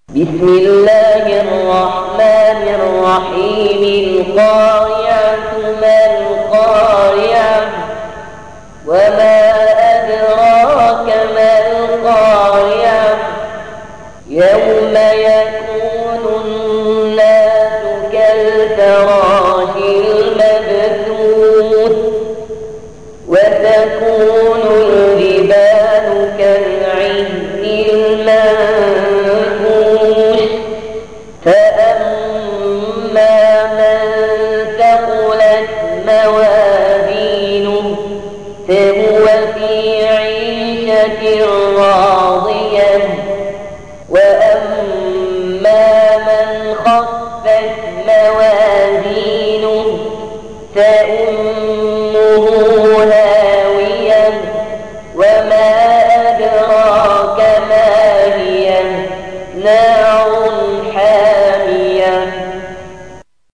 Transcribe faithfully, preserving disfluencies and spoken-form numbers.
بسم الله الرحمن الرحيم القارعة ما القارعة وما أدراك ما القارعة يوم يكون الناس كالفراش المبثوث وتكون الجبال كالعهن المنفوش فأما من ثقلت موازينه فهو في عيشة راضية وأما من خفت موازينه فأمه هاوية وما أدراك ما هي